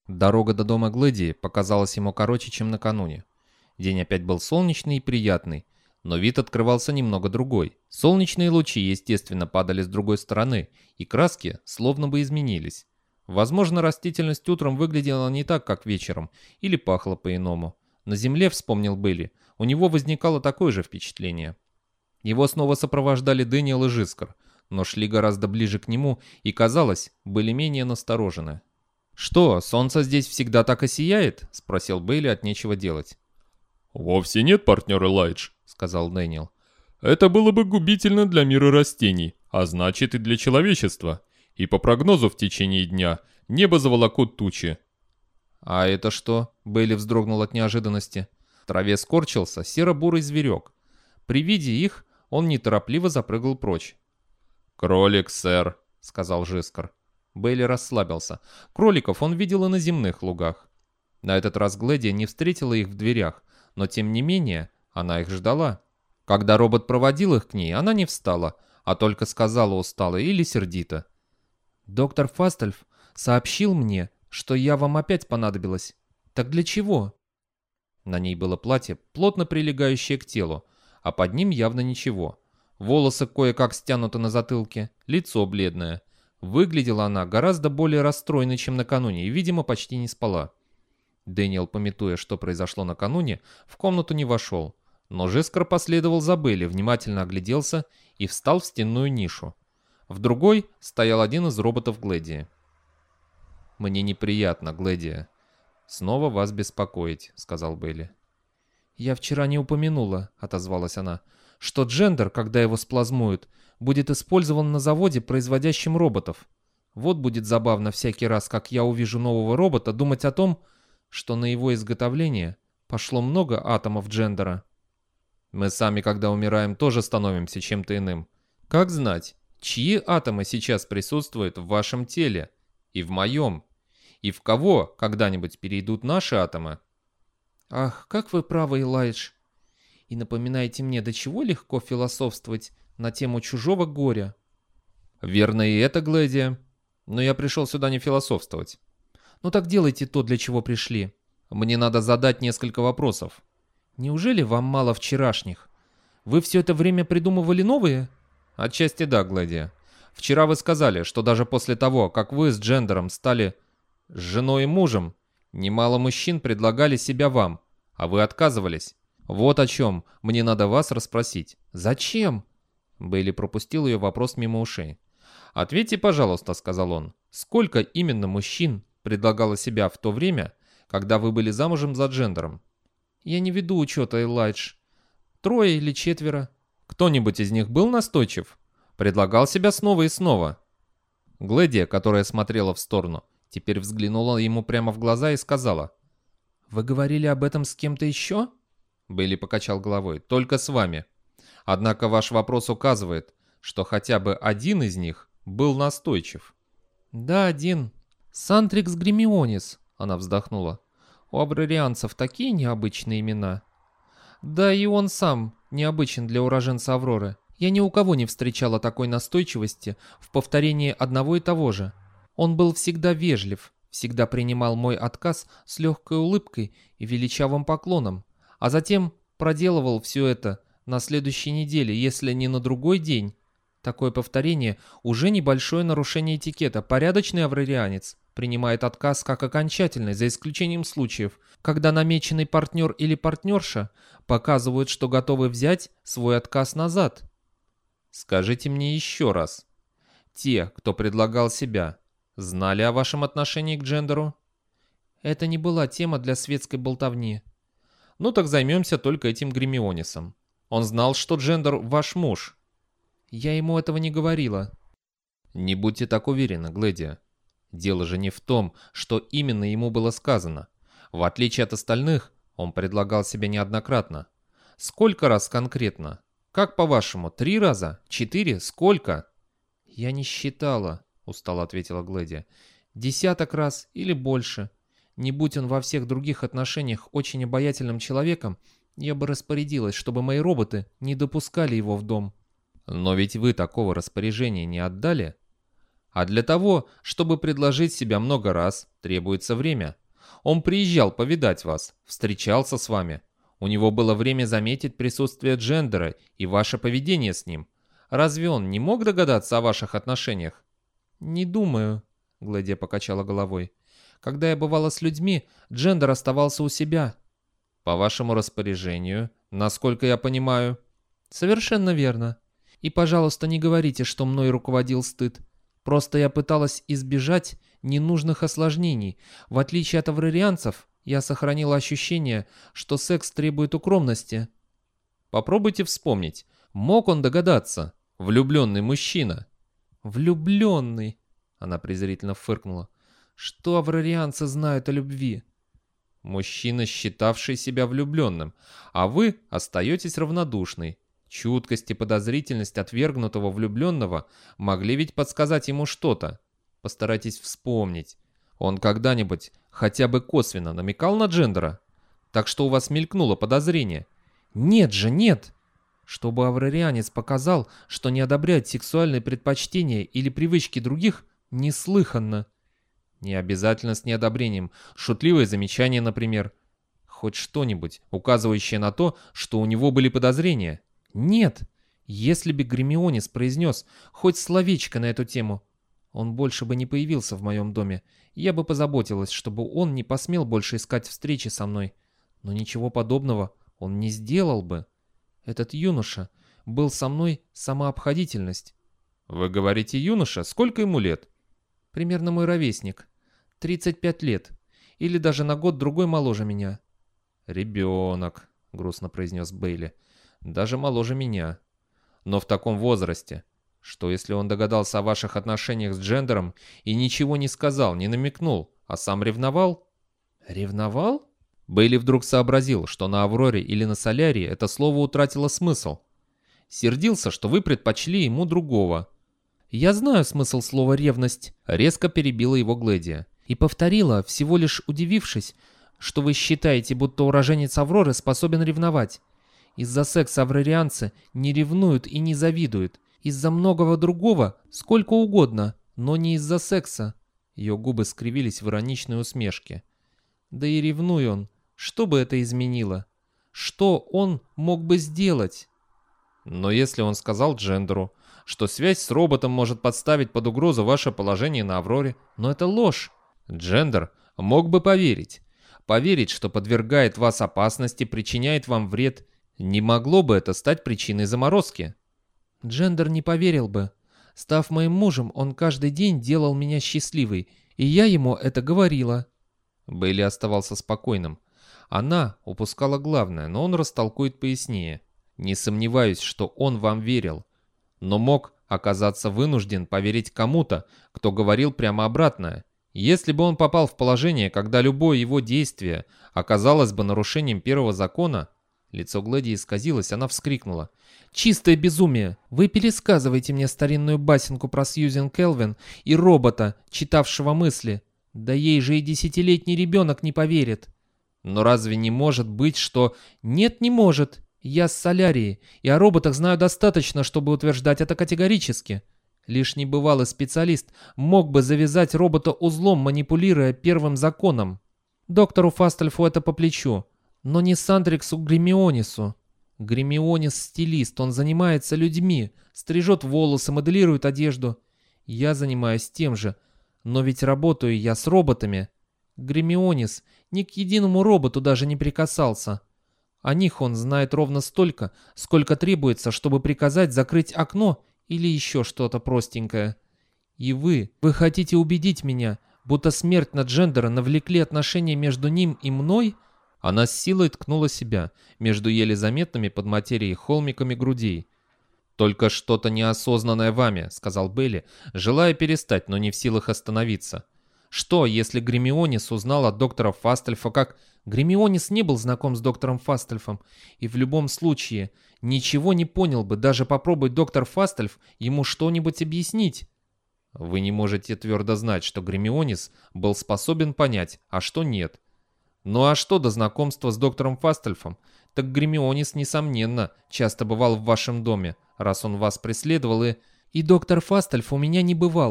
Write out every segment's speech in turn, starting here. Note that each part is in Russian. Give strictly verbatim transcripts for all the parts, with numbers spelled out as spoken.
Дорога до дома Глэдии показалась ему короче, чем накануне. День опять был солнечный и приятный, но вид открывался немного другой. Солнечные лучи, естественно, падали с другой стороны, и краски словно бы изменились. Возможно, растительность утром выглядела не так, как вечером, или пахла по-иному. На земле, вспомнил Бейли, у него возникало такое же впечатление. Его снова сопровождали Дэниел и Жискар, но шли гораздо ближе к нему и, казалось, были менее насторожены. «Что, солнце здесь всегда так и сияет?» — спросил Бейли от нечего делать. «Вовсе нет, партнер Элайдж», — сказал Дэниел. «Это было бы губительно для мира растений, а значит и для человечества. И по прогнозу в течение дня небо заволокут тучи». «А это что?» — Бейли вздрогнул от неожиданности. В траве скорчился серо-бурый зверек. При виде их он неторопливо запрыгал прочь. «Кролик, сэр», — сказал Жискар. Бейли расслабился. Кроликов он видел и на земных лугах. На этот раз Глэдия не встретила их в дверях, но тем не менее она их ждала. Когда робот проводил их к ней, она не встала, а только сказала устало или сердито: «Доктор Фастельф сообщил мне, что я вам опять понадобилась. Так для чего?» На ней было платье, плотно прилегающее к телу, а под ним явно ничего. Волосы кое-как стянуты на затылке, лицо бледное. Выглядела она гораздо более расстроенной, чем накануне, и, видимо, почти не спала. Дэниел, памятуя, что произошло накануне, в комнату не вошел, но Жискар последовал за Бейли, внимательно огляделся и встал в стенную нишу. В другой стоял один из роботов Глэдии. «Мне неприятно, Глэдия, снова вас беспокоить», — сказал Бейли. «Я вчера не упомянула», — отозвалась она, — «что джендер, когда его сплазмуют, будет использован на заводе, производящем роботов. Вот будет забавно всякий раз, как я увижу нового робота, думать о том, что на его изготовление пошло много атомов джендера. Мы сами, когда умираем, тоже становимся чем-то иным. Как знать, чьи атомы сейчас присутствуют в вашем теле и в моем, и в кого когда-нибудь перейдут наши атомы?» «Ах, как вы правы, Элайдж. И напоминаете мне, до чего легко философствовать на тему чужого горя». «Верно и это, Глэдия. Но я пришел сюда не философствовать». «Ну так делайте то, для чего пришли. Мне надо задать несколько вопросов». «Неужели вам мало вчерашних? Вы все это время придумывали новые?» «Отчасти да, Глэдия. Вчера вы сказали, что даже после того, как вы с джендером стали с женой и мужем, немало мужчин предлагали себя вам, а вы отказывались. Вот о чем мне надо вас расспросить». «Зачем?» Бейли пропустил ее вопрос мимо ушей. «Ответьте, пожалуйста», — сказал он, — «сколько именно мужчин предлагало себя в то время, когда вы были замужем за джендером?» «Я не веду учета, Элайдж. Трое или четверо». «Кто-нибудь из них был настойчив? Предлагал себя снова и снова?» Глэдия, которая смотрела в сторону, теперь взглянула ему прямо в глаза и сказала: «Вы говорили об этом с кем-то еще?» Бейли покачал головой. «Только с вами. Однако ваш вопрос указывает, что хотя бы один из них был настойчив». «Да, один. Сантрикс Гремионис», — она вздохнула. «У абрарианцев такие необычные имена». «Да и он сам необычен для уроженца Авроры. Я ни у кого не встречала такой настойчивости в повторении одного и того же. Он был всегда вежлив, всегда принимал мой отказ с легкой улыбкой и величавым поклоном, а затем проделывал все это на следующей неделе, если не на другой день. Такое повторение уже небольшое нарушение этикета. Порядочный аврарианец принимает отказ как окончательный, за исключением случаев, когда намеченный партнер или партнерша показывают, что готовы взять свой отказ назад». «Скажите мне еще раз. Те, кто предлагал себя, знали о вашем отношении к джендеру?» «Это не была тема для светской болтовни». «Ну так займемся только этим Гремионисом. Он знал, что джендер ваш муж?» «Я ему этого не говорила». «Не будьте так уверены, Глэдия. Дело же не в том, что именно ему было сказано. В отличие от остальных, он предлагал себя неоднократно. Сколько раз конкретно? Как по-вашему, три раза? Четыре? Сколько?» «Я не считала», — устало ответила Глэдия. «Десяток раз или больше. Не будь он во всех других отношениях очень обаятельным человеком, я бы распорядилась, чтобы мои роботы не допускали его в дом». «Но ведь вы такого распоряжения не отдали?» А для того, чтобы предложить себя много раз, требуется время. Он приезжал повидать вас, встречался с вами. У него было время заметить присутствие Джендера и ваше поведение с ним. Разве он не мог догадаться о ваших отношениях? Не думаю, Глэдия покачала головой. Когда я бывала с людьми, Джендер оставался у себя. По вашему распоряжению, насколько я понимаю. Совершенно верно. И, пожалуйста, не говорите, что мной руководил стыд. Просто я пыталась избежать ненужных осложнений. В отличие от аврарианцев, я сохранила ощущение, что секс требует укромности. Попробуйте вспомнить, мог он догадаться? Влюбленный мужчина. Влюбленный, она презрительно фыркнула. Что аврарианцы знают о любви? Мужчина, считавший себя влюбленным, а вы остаетесь равнодушной. Чуткость и подозрительность отвергнутого влюбленного могли ведь подсказать ему что-то. Постарайтесь вспомнить. Он когда-нибудь хотя бы косвенно намекал на Джендера? Так что у вас мелькнуло подозрение? Нет же, нет! Чтобы аврарианец показал, что не одобряет сексуальные предпочтения или привычки других, неслыханно. Не обязательно с неодобрением. Шутливое замечание, например. Хоть что-нибудь, указывающее на то, что у него были подозрения. Нет, если бы Гермионес произнес хоть словечко на эту тему, он больше бы не появился в моем доме. Я бы позаботилась, чтобы он не посмел больше искать встречи со мной. Но ничего подобного он не сделал бы. Этот юноша был со мной самообходительность. Вы говорите юноша? Сколько ему лет? Примерно мой ровесник. тридцать пять лет. Или даже на год-другой моложе меня. Ребенок, грустно произнес Бейли. Даже моложе меня. Но в таком возрасте. Что если он догадался о ваших отношениях с Джендером и ничего не сказал, не намекнул, а сам ревновал? Ревновал? Бейли вдруг сообразил, что на Авроре или на Солярии это слово утратило смысл. Сердился, что вы предпочли ему другого. «Я знаю смысл слова «ревность», — резко перебила его Глэдия. И повторила, всего лишь удивившись, что вы считаете, будто уроженец Авроры способен ревновать. Из-за секса аврарианцы не ревнуют и не завидуют. Из-за многого другого сколько угодно, но не из-за секса». Ее губы скривились в ироничной усмешке. «Да и ревнуй он. Что бы это изменило? Что он мог бы сделать?» «Но если он сказал Джендеру, что связь с роботом может подставить под угрозу ваше положение на Авроре, но это ложь. Джендер мог бы поверить. Поверить, что подвергает вас опасности, причиняет вам вред. Не могло бы это стать причиной заморозки?» Джендер не поверил бы. Став моим мужем, он каждый день делал меня счастливой, и я ему это говорила. Бейли оставался спокойным. Она упускала главное, но он растолкует пояснее. Не сомневаюсь, что он вам верил, но мог оказаться вынужден поверить кому-то, кто говорил прямо обратное. Если бы он попал в положение, когда любое его действие оказалось бы нарушением первого закона... Лицо Глэдии исказилось, она вскрикнула. «Чистое безумие! Вы пересказываете мне старинную басенку про Сьюзен Келвин и робота, читавшего мысли. Да ей же и десятилетний ребенок не поверит!» «Но разве не может быть, что...» «Нет, не может! Я с Солярии, и о роботах знаю достаточно, чтобы утверждать это категорически. Лишь небывалый специалист мог бы завязать робота узлом, манипулируя первым законом. Доктору Фастельфу это по плечу, но не Сандриксу Гермионесу. Гермионес стилист, он занимается людьми, стрижет волосы, моделирует одежду. Я занимаюсь тем же, но ведь работаю я с роботами. Гермионес ни к единому роботу даже не прикасался. О них он знает ровно столько, сколько требуется, чтобы приказать закрыть окно или еще что-то простенькое. И вы, вы хотите убедить меня, будто смерть на Джендера навлекли отношения между ним и мной?» Она с силой ткнула себя между еле заметными под материей холмиками грудей. «Только что-то неосознанное вами», — сказал Бейли, желая перестать, но не в силах остановиться. «Что, если Гермионес узнал от доктора Фастельфа, как...» Гермионес не был знаком с доктором Фастельфом, и в любом случае ничего не понял бы, даже попробуй доктор Фастельф ему что-нибудь объяснить. Вы не можете твердо знать, что Гермионес был способен понять, а что нет. Ну а что до знакомства с доктором Фастельфом? Так Гермионес, несомненно, часто бывал в вашем доме, раз он вас преследовал и... И доктор Фастельф у меня не бывал.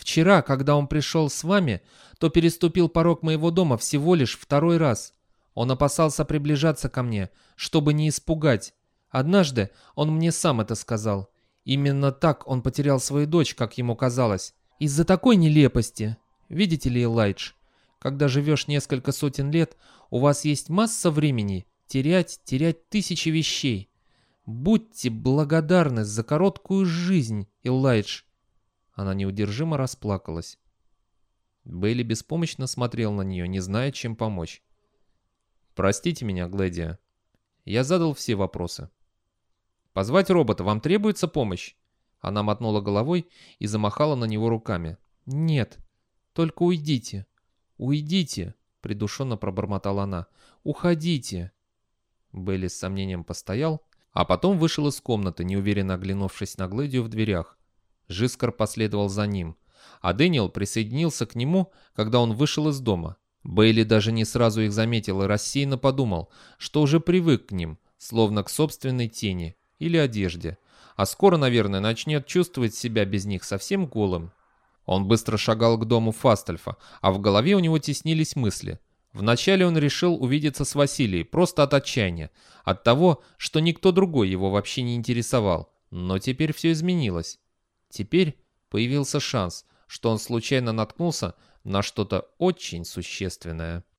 Вчера, когда он пришел с вами, то переступил порог моего дома всего лишь второй раз. Он опасался приближаться ко мне, чтобы не испугать. Однажды он мне сам это сказал. Именно так он потерял свою дочь, как ему казалось. Из-за такой нелепости. Видите ли, Элайдж, когда живешь несколько сотен лет, у вас есть масса времени терять, терять тысячи вещей. Будьте благодарны за короткую жизнь, Элайдж. Она неудержимо расплакалась. Бейли беспомощно смотрел на нее, не зная, чем помочь. «Простите меня, Глэдия. Я задал все вопросы. Позвать робота, вам требуется помощь?» Она мотнула головой и замахала на него руками. «Нет, только уйдите. Уйдите», — придушенно пробормотала она. «Уходите». Бейли с сомнением постоял, а потом вышел из комнаты, неуверенно оглянувшись на Глэдию в дверях. Жискар последовал за ним, а Дэниел присоединился к нему, когда он вышел из дома. Бейли даже не сразу их заметил и рассеянно подумал, что уже привык к ним, словно к собственной тени или одежде, а скоро, наверное, начнет чувствовать себя без них совсем голым. Он быстро шагал к дому Фастальфа, а в голове у него теснились мысли. Вначале он решил увидеться с Василией просто от отчаяния, от того, что никто другой его вообще не интересовал, но теперь все изменилось. Теперь появился шанс, что он случайно наткнулся на что-то очень существенное.